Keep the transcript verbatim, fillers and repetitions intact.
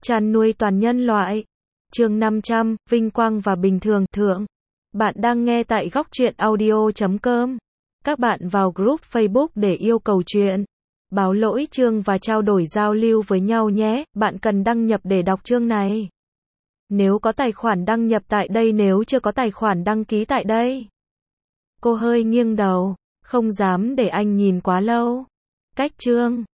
Chăn nuôi toàn nhân loại. Chương năm trăm, vinh quang và bình thường, thượng. Bạn đang nghe tại góc truyện audio chấm com. Các bạn vào group Facebook để yêu cầu chuyện, báo lỗi chương và trao đổi giao lưu với nhau nhé. Bạn cần đăng nhập để đọc chương này. Nếu có tài khoản đăng nhập tại đây, nếu chưa có tài khoản đăng ký tại đây. Cô hơi nghiêng đầu, không dám để anh nhìn quá lâu. Cách chương.